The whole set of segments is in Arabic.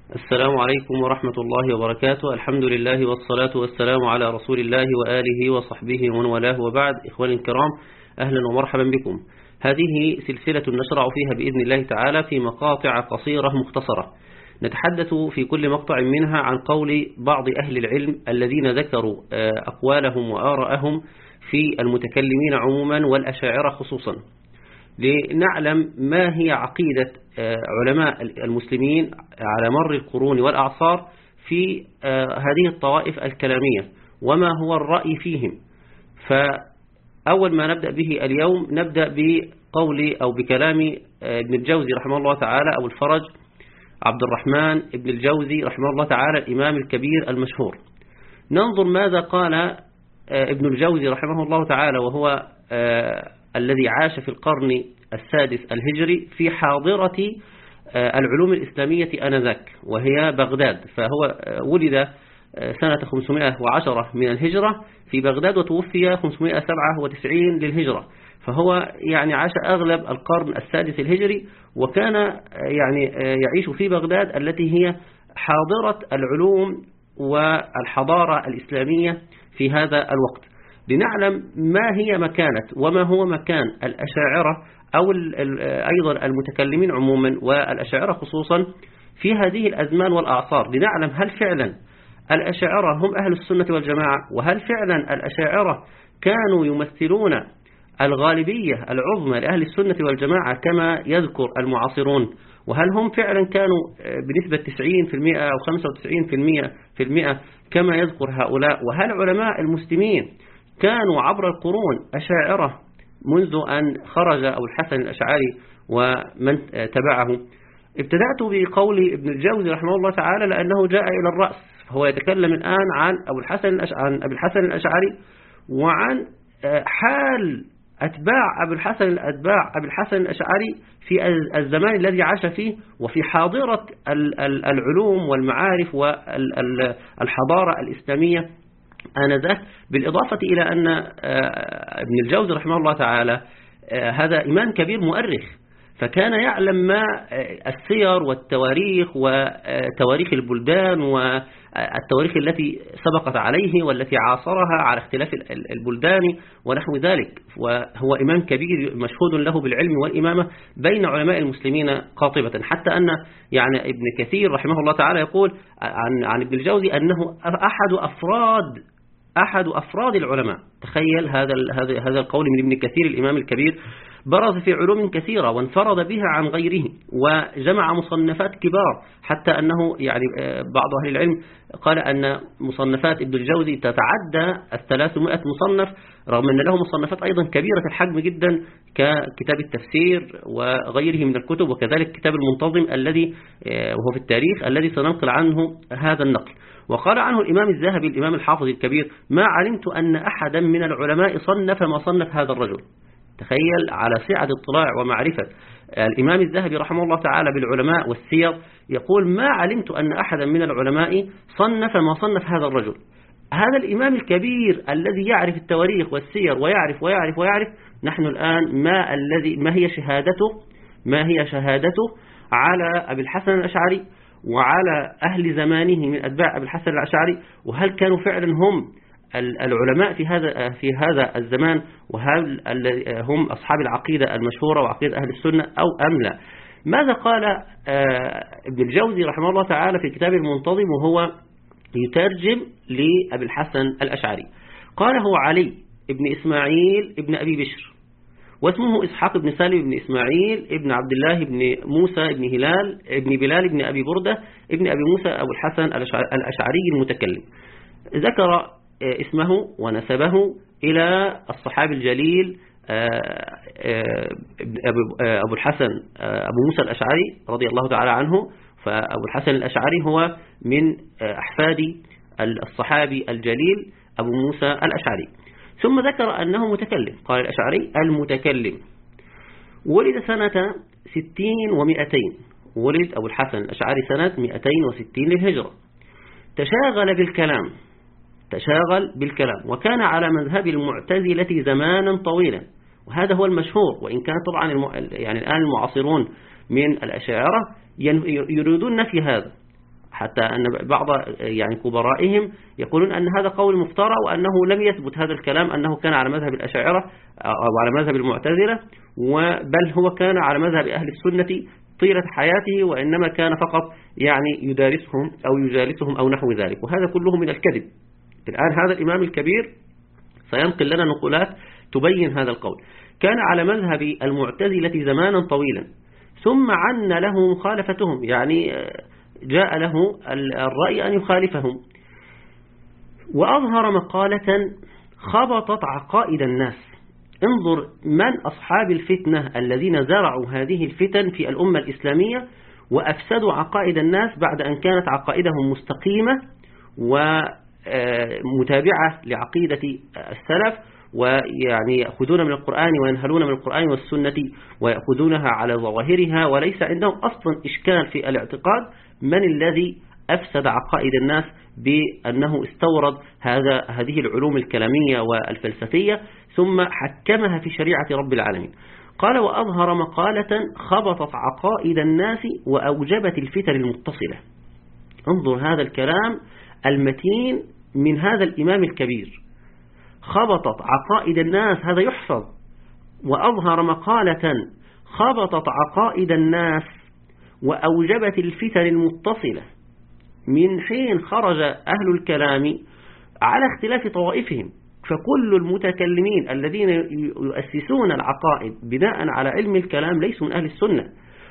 السلام عليكم ورحمة الله وبركاته. الحمد لله والصلاة والسلام على رسول الله وآله وصحبه ومن والاه، وبعد. إخواني الكرام، أهلا ومرحبا بكم. هذه سلسلة نشرع فيها بإذن الله تعالى في مقاطع قصيرة مختصرة، نتحدث في كل مقطع منها عن قول بعض أهل العلم الذين ذكروا أقوالهم وآراءهم في المتكلمين عموما والأشاعرة خصوصا، لنعلم ما هي عقيدة علماء المسلمين على مر القرون والأعصار في هذه الطوائف الكلامية، وما هو الرأي فيهم. فأول ما نبدأ به اليوم نبدأ بقول أو بكلام ابن الجوزي رحمه الله تعالى، أو الفرج عبد الرحمن ابن الجوزي رحمه الله تعالى، الإمام الكبير المشهور. ننظر ماذا قال ابن الجوزي رحمه الله تعالى، وهو الذي عاش في القرن السادس الهجري في حاضرة العلوم الإسلامية آنذاك، وهي بغداد. فهو ولد سنة 510 من الهجرة في بغداد، وتوفي 597 للهجرة. فهو يعني عاش أغلب القرن السادس الهجري، وكان يعني يعيش في بغداد التي هي حاضرة العلوم والحضارة الإسلامية في هذا الوقت، لنعلم ما هي مكانة وما هو مكان الأشاعرة أو أيضا المتكلمين عموما والأشاعرة خصوصا في هذه الأزمان والأعصار، لنعلم هل فعلا الأشاعرة هم أهل السنة والجماعة، وهل فعلا الأشاعرة كانوا يمثلون الغالبية العظمى لأهل السنة والجماعة كما يذكر المعاصرون، وهل هم فعلا كانوا بنسبة 90% أو 95% كما يذكر هؤلاء، وهل علماء المسلمين كانوا عبر القرون أشاعرة منذ أن خرج أبو الحسن الأشعري ومن تبعه. ابتدأت بقول ابن الجوزي رحمه الله تعالى لأنه جاء إلى الرأس، هو يتكلم الآن عن أبي الحسن الأشعري وعن حال أتباع أبي الحسن الأشعري في الزمان الذي عاش فيه، وفي حاضرة العلوم والمعارف والحضارة الإسلامية آنذاك. بالإضافة إلى أن ابن الجوزي رحمه الله تعالى هذا إمام كبير مؤرخ، فكان يعلم ما السير والتواريخ وتواريخ البلدان والتواريخ التي سبقت عليه والتي عاصرها على اختلاف البلدان ونحو ذلك. وهو إمام كبير مشهود له بالعلم والإمامة بين علماء المسلمين قاطبة، حتى أن يعني ابن كثير رحمه الله تعالى يقول عن ابن الجوزي أنه أحد أفراد العلماء. تخيل هذا القول من ابن كثير الإمام الكبير، برز في علوم كثيرة وانفرد بها عن غيره، وجمع مصنفات كبار، حتى أنه يعني بعض أهل العلم قال أن مصنفات ابن الجوزي تتعدى 300 مصنف، رغم أن له مصنفات أيضا كبيرة الحجم جدا ككتاب التفسير وغيره من الكتب، وكذلك كتاب المنتظم الذي وهو في التاريخ الذي سننقل عنه هذا النقل. وقال عنه الإمام الذهبي الإمام الحافظ الكبير: ما علمت أن أحدا من العلماء صنف ما صنف هذا الرجل. تخيل على سعة اطلاع ومعرفة الإمام الذهبي رحمه الله تعالى بالعلماء والسير، يقول: ما علمت أن أحدا من العلماء صنف ما صنف هذا الرجل. هذا الإمام الكبير الذي يعرف التواريخ والسير ويعرف نحن الآن ما هي شهادته على أبي الحسن الأشعري وعلى أهل زمانه من أتباع أبي الحسن الأشعري، وهل كانوا فعلا هم العلماء في هذا الزمان، وهل هم أصحاب العقيدة المشهورة وعقيدة أهل السنة أو أم لا. ماذا قال ابن الجوزي رحمه الله تعالى في كتاب المنتظم وهو يترجم لأبي الحسن الأشعري؟ قال: هو علي ابن إسماعيل ابن أبي بشر، واسمه إسحاق بن سالم بن إسماعيل ابن عبد الله بن موسى ابن هلال ابن بلال ابن أبي بردة ابن أبي موسى أبو الحسن الأشعري المتكلم. ذكر اسمه ونسبه إلى الصحابي الجليل أبو الحسن أبو موسى الأشعري رضي الله تعالى عنه. فأبو الحسن الأشعري هو من أحفاد الصحابي الجليل أبو موسى الأشعري. ثم ذكر أنه متكلم، قال الأشعري المتكلم. ولد سنة 60 و200، ولد أبو الحسن الأشعري سنة 260 للهجرة. تشاغل بالكلام وكان على مذهب المعتزلة زمانا طويلا، وهذا هو المشهور، وإن كان طبعا يعني الآن المعاصرون من الأشاعرة يريدون نفي هذا، حتى أن بعض يعني كبرائهم يقولون أن هذا قول مفترى، وأنه لم يثبت هذا الكلام أنه كان على مذهب الأشاعرة أو على مذهب المعتزلة، بل هو كان على مذهب أهل السنة طيلة حياته، وإنما كان فقط يعني يدارسهم أو يجالسهم أو نحو ذلك، وهذا كله من الكذب. الآن هذا الإمام الكبير سينقل لنا نقولات تبين هذا القول. كان على مذهب المعتزلة زمانا طويلا، ثم عن له مخالفتهم، يعني جاء له الرأي أن يخالفهم، وأظهر مقالة خبطت عقائد الناس. انظر من أصحاب الفتنة الذين زرعوا هذه الفتن في الأمة الإسلامية وأفسدوا عقائد الناس بعد أن كانت عقائدهم مستقيمة ومتابعة لعقيدة السلف، ويعني يأخذون من القرآن وينهلون من القرآن والسنة ويأخذونها على ظواهرها، وليس عندهم أصلا إشكال في الاعتقاد. من الذي أفسد عقائد الناس بأنه استورد هذه العلوم الكلامية والفلسفية ثم حكمها في شريعة رب العالمين؟ قال: وأظهر مقالة خبطت عقائد الناس وأوجبت الفتن المتصلة. انظر هذا الكلام المتين من هذا الإمام الكبير، خبطت عقائد الناس، هذا يحفظ. وأظهر مقالة خبطت عقائد الناس وأوجبت الفتن المتصلة، من حين خرج أهل الكلام على اختلاف طوائفهم، فكل المتكلمين الذين يؤسسون العقائد بناء على علم الكلام ليسوا من أهل السنة،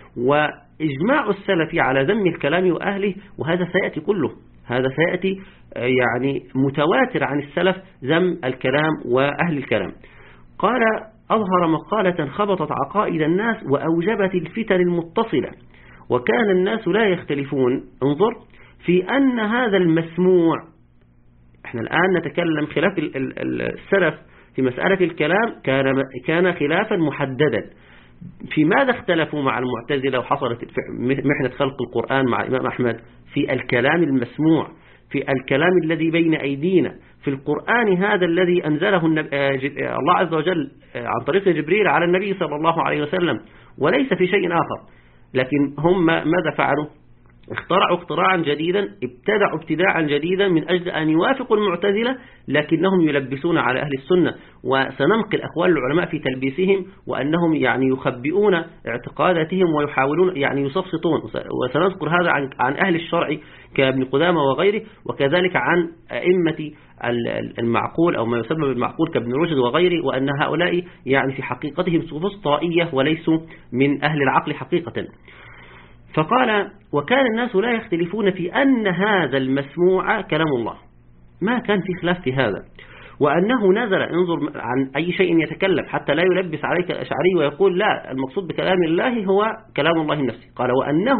وإجماع السلف على ذم الكلام وأهله، وهذا سيأتي كله، هذا سيأتي يعني متواتر عن السلف ذم الكلام وأهل الكلام. قال: أظهر مقالة خبطت عقائد الناس وأوجبت الفتن المتصلة، وكان الناس لا يختلفون، انظر، في أن هذا المسموع. احنا الآن نتكلم خلاف السلف في مسألة الكلام كان خلافا محددا. في ماذا اختلفوا مع المعتزلة وحصلت محنة خلق القرآن مع الإمام أحمد؟ في الكلام المسموع، في الكلام الذي بين أيدينا، في القرآن هذا الذي أنزله الله عز وجل عن طريق جبريل على النبي صلى الله عليه وسلم، وليس في شيء آخر. لكن هم ماذا فعلوا؟ اخترعوا اختراعا جديدا، ابتدعوا ابتداعا جديدا من أجل أن يوافقوا المعتزلة، لكنهم يلبسون على أهل السنة. وسننقل أقوال العلماء في تلبيسهم، وأنهم يعني يخبئون اعتقاداتهم ويحاولون يعني يسفسطون. وسنذكر هذا عن أهل الشرع كابن قدامة وغيره، وكذلك عن أئمة المعقول أو ما يسمى بالمعقول كابن رشد وغيره، وأن هؤلاء يعني في حقيقتهم سفسطائية وليسوا من أهل العقل حقيقة. فقال: وكان الناس لا يختلفون في أن هذا المسموع كلام الله، ما كان في خلاف في هذا، وأنه نزل. انظر عن أي شيء يتكلم حتى لا يلبس عليك الأشعري ويقول لا المقصود بكلام الله هو كلام الله النفسي. قال: وأنه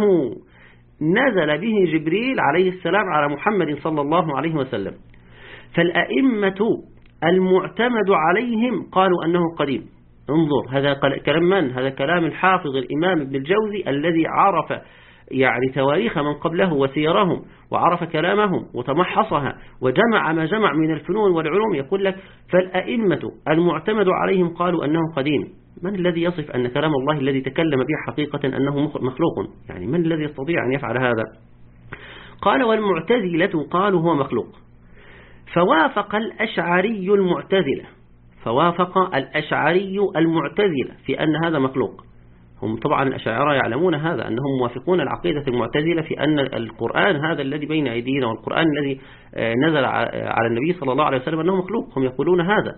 نزل به جبريل عليه السلام على محمد صلى الله عليه وسلم، فالأئمة المعتمد عليهم قالوا أنه قديم. انظر هذا كلام من؟ هذا كلام الحافظ الإمام ابن الجوزي الذي عرف يعني تواريخ من قبله وسيرهم، وعرف كلامهم وتمحصها وجمع ما جمع من الفنون والعلوم. يقول لك: فالأئمة المعتمد عليهم قالوا أنه قديم. من الذي يصف أن كلام الله الذي تكلم به حقيقة أنه مخلوق؟ يعني من الذي يستطيع أن يفعل هذا؟ قال: والمعتزلة قالوا هو مخلوق. فوافق الأشعري المعتزلة، فوافق الأشعري المعتزلة في أن هذا مخلوق. هم طبعا الأشاعرة يعلمون هذا، أنهم موافقون العقيدة المعتزلة في أن القرآن هذا الذي بين أيدينا والقرآن الذي نزل على النبي صلى الله عليه وسلم أنه مخلوق، هم يقولون هذا.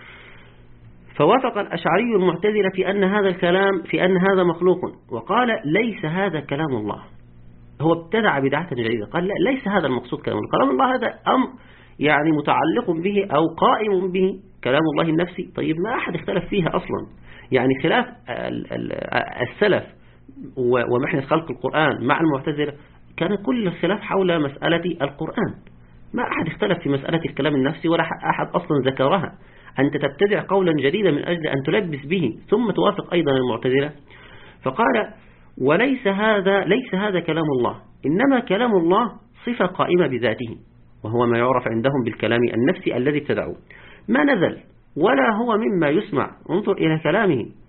فوافق الأشعري المعتزلة في أن هذا الكلام، في أن هذا مخلوق، وقال: ليس هذا كلام الله. هو ابتدع بدعة جديدة، قال: لا، ليس هذا المقصود كلام الله. كلام الله هذا أمر يعني متعلق به أو قائم به، كلام الله النفسي. طيب ما أحد اختلف فيها أصلا، يعني خلاف السلف ومحنة خلق القرآن مع المعتزلة كان كل الخلاف حول مسألة القرآن، ما أحد اختلف في مسألة الكلام النفسي ولا أحد أصلا ذكرها. أنت تبتدع قولا جديدا من أجل أن تلبس به ثم توافق أيضا المعتزلة. فقال: وليس هذا كلام الله، إنما كلام الله صفة قائمة بذاته، وهو ما يعرف عندهم بالكلام النفسي الذي ابتدعوه، ما نزل ولا هو مما يسمع. انظر إلى كلامه،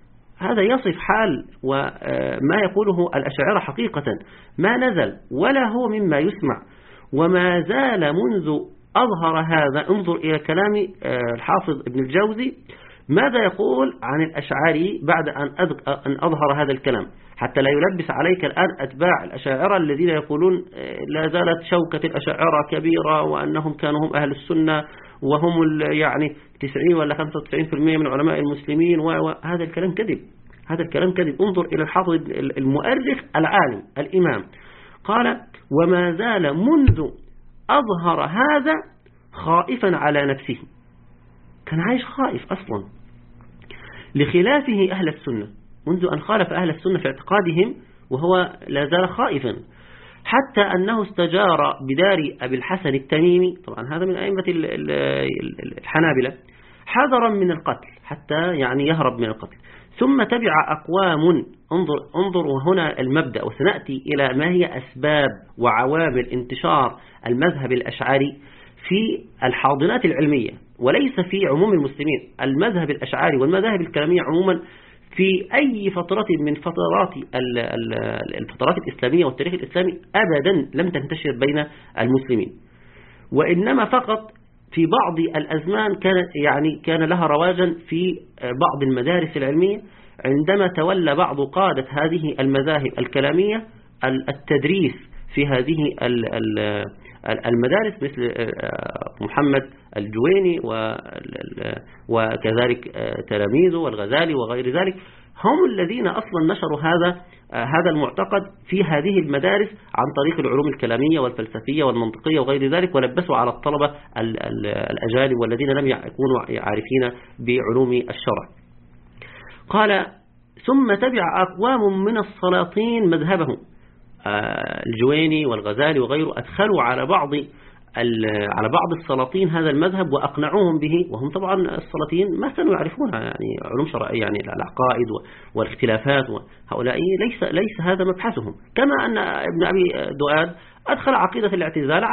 هذا يصف حال وما يقوله الأشاعرة حقيقة، ما نزل ولا هو مما يسمع، وما زال منذ أظهر هذا. انظر إلى كلام الحافظ ابن الجوزي ماذا يقول عن الأشعري بعد أن أظهر هذا الكلام، حتى لا يلبس عليك الآن أتباع الأشاعرة الذين يقولون لا زالت شوكة الأشاعرة كبيرة وأنهم كانوا هم أهل السنة وهم يعني 90 ولا 95% من علماء المسلمين، وهذا الكلام كذب، هذا الكلام كذب. انظر إلى الحافظ المؤرخ العالم الإمام قال وما زال منذ أظهر هذا خائفا على نفسه، كان عايش خائف أصلا لخلافه أهل السنة، منذ أن خالف أهل السنة في اعتقادهم وهو لا زال خائفا، حتى أنه استجار بدار أبي الحسن التميمي، طبعا هذا من أئمة الحنابلة، حذرا من القتل حتى يعني يهرب من القتل. ثم تبع أقوام، انظر وهنا المبدأ، وسنأتي إلى ما هي أسباب وعوامل انتشار المذهب الأشعري في الحاضنات العلمية وليس في عموم المسلمين. المذهب الأشعري والمذاهب الكلامية عموما في أي فترة من الفترات الإسلامية والتاريخ الإسلامي أبدا لم تنتشر بين المسلمين، وإنما فقط في بعض الأزمان كان لها رواجا في بعض المدارس العلمية، عندما تولى بعض قادة هذه المذاهب الكلامية التدريس في هذه المدارس مثل محمد الجويني وكذلك تلاميذه والغزالي وغير ذلك، هم الذين أصلا نشروا هذا المعتقد في هذه المدارس عن طريق العلوم الكلامية والفلسفية والمنطقية وغير ذلك، ولبسوا على الطلبة الأجانب والذين لم يكونوا عارفين بعلوم الشرع. قال ثم تبع أقوام من السلاطين مذهبهم، الجويني والغزالي وغيره أدخلوا على بعض السلاطين هذا المذهب وأقنعوهم به، وهم طبعا السلاطين ما كانوا يعرفون يعني علوم شرعية، يعني العقائد والاختلافات، وهؤلاء ليس هذا مبحثهم. كما أن ابن أبي دؤاد أدخل عقيدة الاعتزال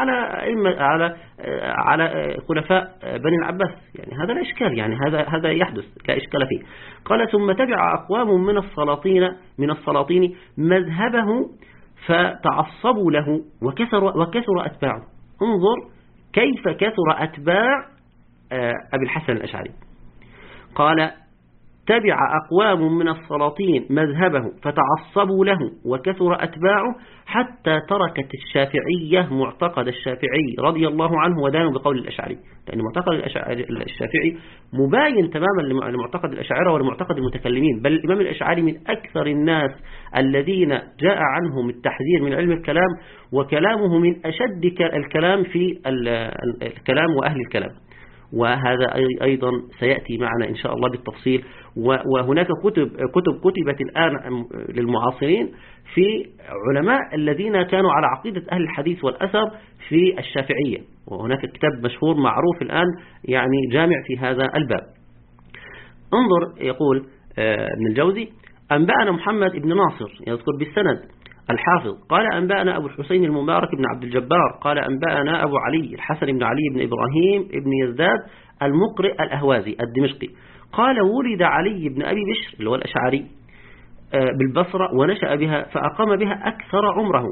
على خلفاء بني العباس، يعني هذا لا إشكال، يعني هذا يحدث لا إشكال فيه. قال ثم تبع أقوام من السلاطين مذهبه فتعصبوا له وكثر أتباعه. انظر كيف كثر أتباع أبي الحسن الأشعري. قال تبع أقوام من السلاطين مذهبه فتعصبوا له وكثر أتباعه حتى تركت الشافعية معتقد الشافعي رضي الله عنه ودانوا بقول الأشعري، لأن معتقد الشافعي مباين تماما لمعتقد الأشاعرة ولمعتقد المتكلمين، بل الإمام الأشعري من أكثر الناس الذين جاء عنهم التحذير من علم الكلام، وكلامه من أشد الكلام في الكلام وأهل الكلام، وهذا أيضا سيأتي معنا إن شاء الله بالتفصيل. وهناك كتب كتبت الآن للمعاصرين في علماء الذين كانوا على عقيدة أهل الحديث والأثر في الشافعية، وهناك كتاب مشهور معروف الآن يعني جامع في هذا الباب. انظر يقول ابن الجوزي أنبأنا محمد بن ناصر، يذكر بالسند الحافظ قال أنبأنا أبو الحسين المبارك بن عبد الجبار قال أنبأنا أبو علي الحسن بن علي بن إبراهيم بن يزداد المقرئ الأهوازي الدمشقي قال ولد علي بن أبي بشر اللي هو الأشعري بالبصرة ونشأ بها فأقام بها أكثر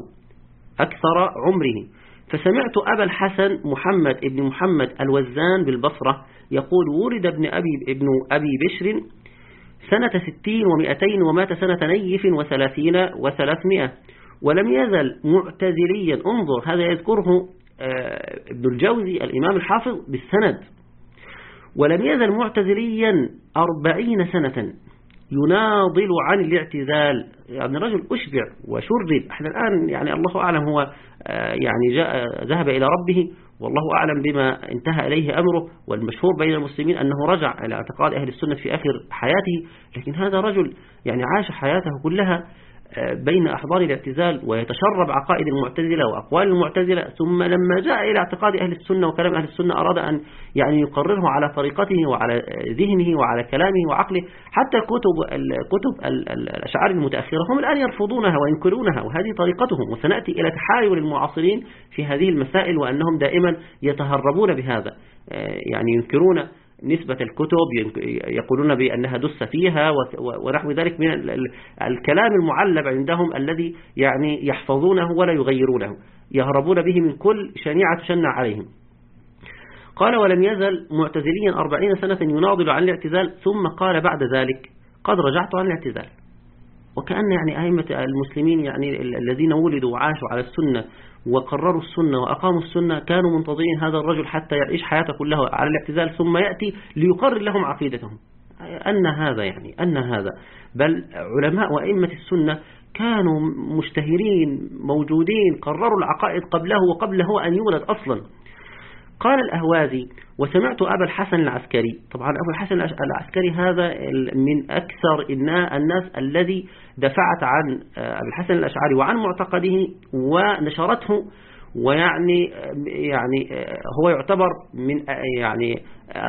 عمره، فسمعت أبا الحسن محمد بن محمد الوزان بالبصرة يقول ولد ابن أبي بشر سنة 60 و200 ومات سنة نيف 30 و300 ولم يزل معتزليا. انظر هذا يذكره ابن الجوزي الإمام الحافظ بالسند، ولم يزل معتزليا 40 سنة يناضل عن الاعتزال، يعني رجل أشبع وشرد. احنا الآن يعني الله أعلم هو يعني ذهب إلى ربه والله أعلم بما انتهى إليه أمره، والمشهور بين المسلمين أنه رجع إلى اعتقاد أهل السنة في آخر حياته، لكن هذا رجل يعني عاش حياته كلها بين أحضان الاعتزال ويتشرب عقائد المعتزلة وأقوال المعتزلة، ثم لما جاء إلى اعتقاد أهل السنة وكلام أهل السنة أراد أن يعني يقرره على طريقته وعلى ذهنه وعلى كلامه وعقله. حتى كتب الأشعار المتأخرة هم الآن يرفضونها وينكرونها، وهذه طريقتهم، وسنأتي إلى تحايل المعاصرين في هذه المسائل وأنهم دائما يتهربون بهذا، يعني ينكرون نسبة الكتب، يقولون بأنها دس فيها ونحو ذلك من الكلام المعلب عندهم الذي يعني يحفظونه ولا يغيرونه، يهربون به من كل شنيعة تشنع عليهم. قال ولم يزل معتزليا 40 سنة يناضل عن الاعتزال، ثم قال بعد ذلك قد رجعت عن الاعتزال. وكأن يعني أئمة المسلمين يعني الذين ولدوا وعاشوا على السنة وقرروا السنة وأقاموا السنة كانوا منتظرين هذا الرجل حتى يعيش حياته كلها على الاعتزال ثم يأتي ليقرر لهم عقيدتهم. أن هذا بل علماء وأئمة السنة كانوا مشتهرين موجودين، قرروا العقائد قبله وقبل هو أن يولد أصلا. قال الأهوازي وسمعت أبا الحسن العسكري. طبعا أبو الحسن العسكري هذا من أكثر الناس الذي دفعت عن أبو الحسن الأشعري وعن معتقده ونشرته، ويعني هو يعتبر من يعني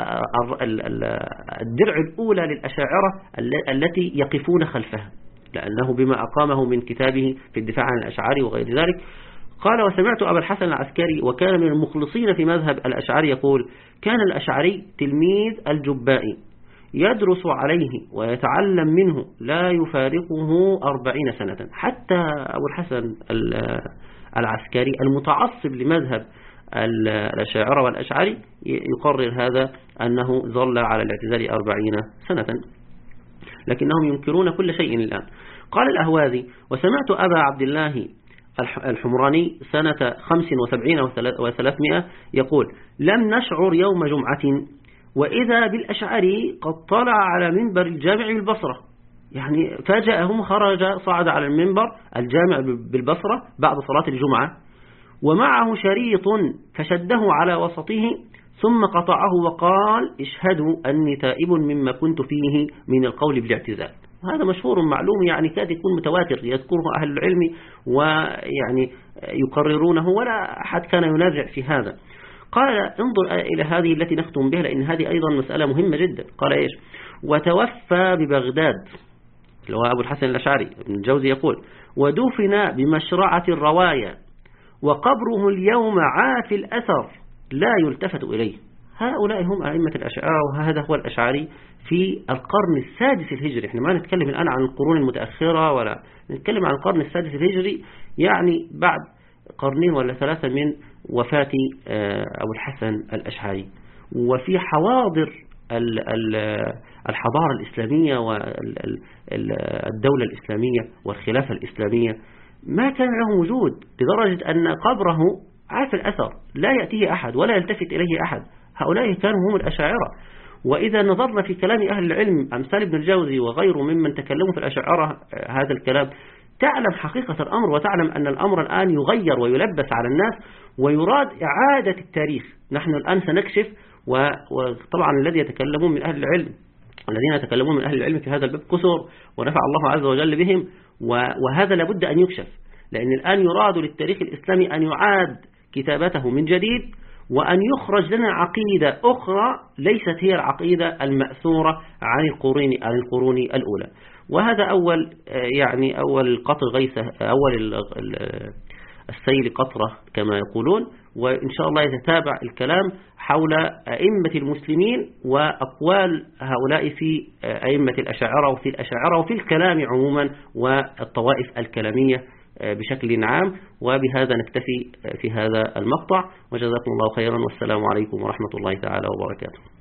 الدرع الأولى للأشاعرة التي يقفون خلفها، لأنه بما أقامه من كتابه في الدفاع عن الأشعري وغير ذلك. قال وسمعت أبا الحسن العسكري وكان من المخلصين في مذهب الأشعري يقول كان الأشعري تلميذ الجبائي يدرس عليه ويتعلم منه لا يفارقه 40 سنة. حتى أبو الحسن العسكري المتعصب لمذهب الأشاعرة والأشعري يقرر هذا أنه ظل على الاعتزال 40 سنة، لكنهم ينكرون كل شيء الآن. قال الأهوازي وسمعت أبا عبد الله الحمراني سنة 75 و300 يقول لم نشعر يوم جمعة وإذا بالأشعري قد طلع على منبر الجامع بالبصرة. يعني فاجأهم، صعد على المنبر الجامع بالبصرة بعد صلاة الجمعة ومعه شريط فشده على وسطه ثم قطعه وقال اشهدوا أني تائب مما كنت فيه من القول بالاعتزال. هذا مشهور معلوم، يعني كاد يكون متواتر يذكره أهل العلم ويعني يقررونه ولا أحد كان ينازع في هذا. قال انظر إلى هذه التي نختم بها لأن هذه أيضا مسألة مهمة جدا. قال إيش وتوفى ببغداد اللي هو أبو الحسن الأشعري. ابن الجوزي يقول ودفن بمشرعة الرواية وقبره اليوم عافي الأثر لا يلتفت إليه. هؤلاء هم أئمة الأشاعرة وهذا هو الأشعري في القرن السادس الهجري. احنا ما نتكلم الآن عن القرون المتأخرة ولا نتكلم عن القرن السادس الهجري، يعني بعد قرنين ولا ثلاثة من وفاة أبو الحسن الأشعري. وفي حواضر الحضارة الإسلامية والدولة الإسلامية والخلافة الإسلامية ما كان له وجود، لدرجة أن قبره عاف الأثر لا يأتيه أحد ولا يلتفت إليه أحد. هؤلاء كانوا هم الأشاعرة. وإذا نظرنا في كلام أهل العلم أمثال ابن الجوزي وغيره ممن تكلموا في الأشاعرة هذا الكلام، تعلم حقيقة الأمر وتعلم أن الأمر الآن يغير ويلبس على الناس ويراد إعادة التاريخ. نحن الآن سنكشف، وطبعا الذين يتكلمون من أهل العلم في هذا الباب كثر ونفع الله عز وجل بهم، وهذا لابد أن يكشف، لأن الآن يراد للتاريخ الإسلامي أن يعاد كتابته من جديد وأن يخرج لنا عقيدة أخرى ليست هي العقيدة المأثورة عن القرون الأولى. وهذا أول قطر غيثة، أول السيل قطرة كما يقولون. وإن شاء الله يتتابع الكلام حول أئمة المسلمين وأقوال هؤلاء في أئمة الأشاعرة وفي الأشاعرة وفي الكلام عموما والطوائف الكلامية بشكل عام. وبهذا نكتفي في هذا المقطع، وجزاكم الله خيرا، والسلام عليكم ورحمة الله تعالى وبركاته.